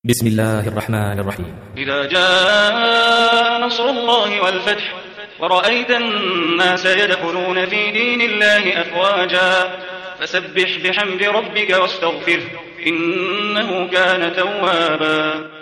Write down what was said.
بسم الله الرحمن الرحيم. إذا جاء نصر الله والفتح ورأيت الناس يدخلون في دين الله أفواجا فسبح بحمد ربك واستغفره إنه كان توابا.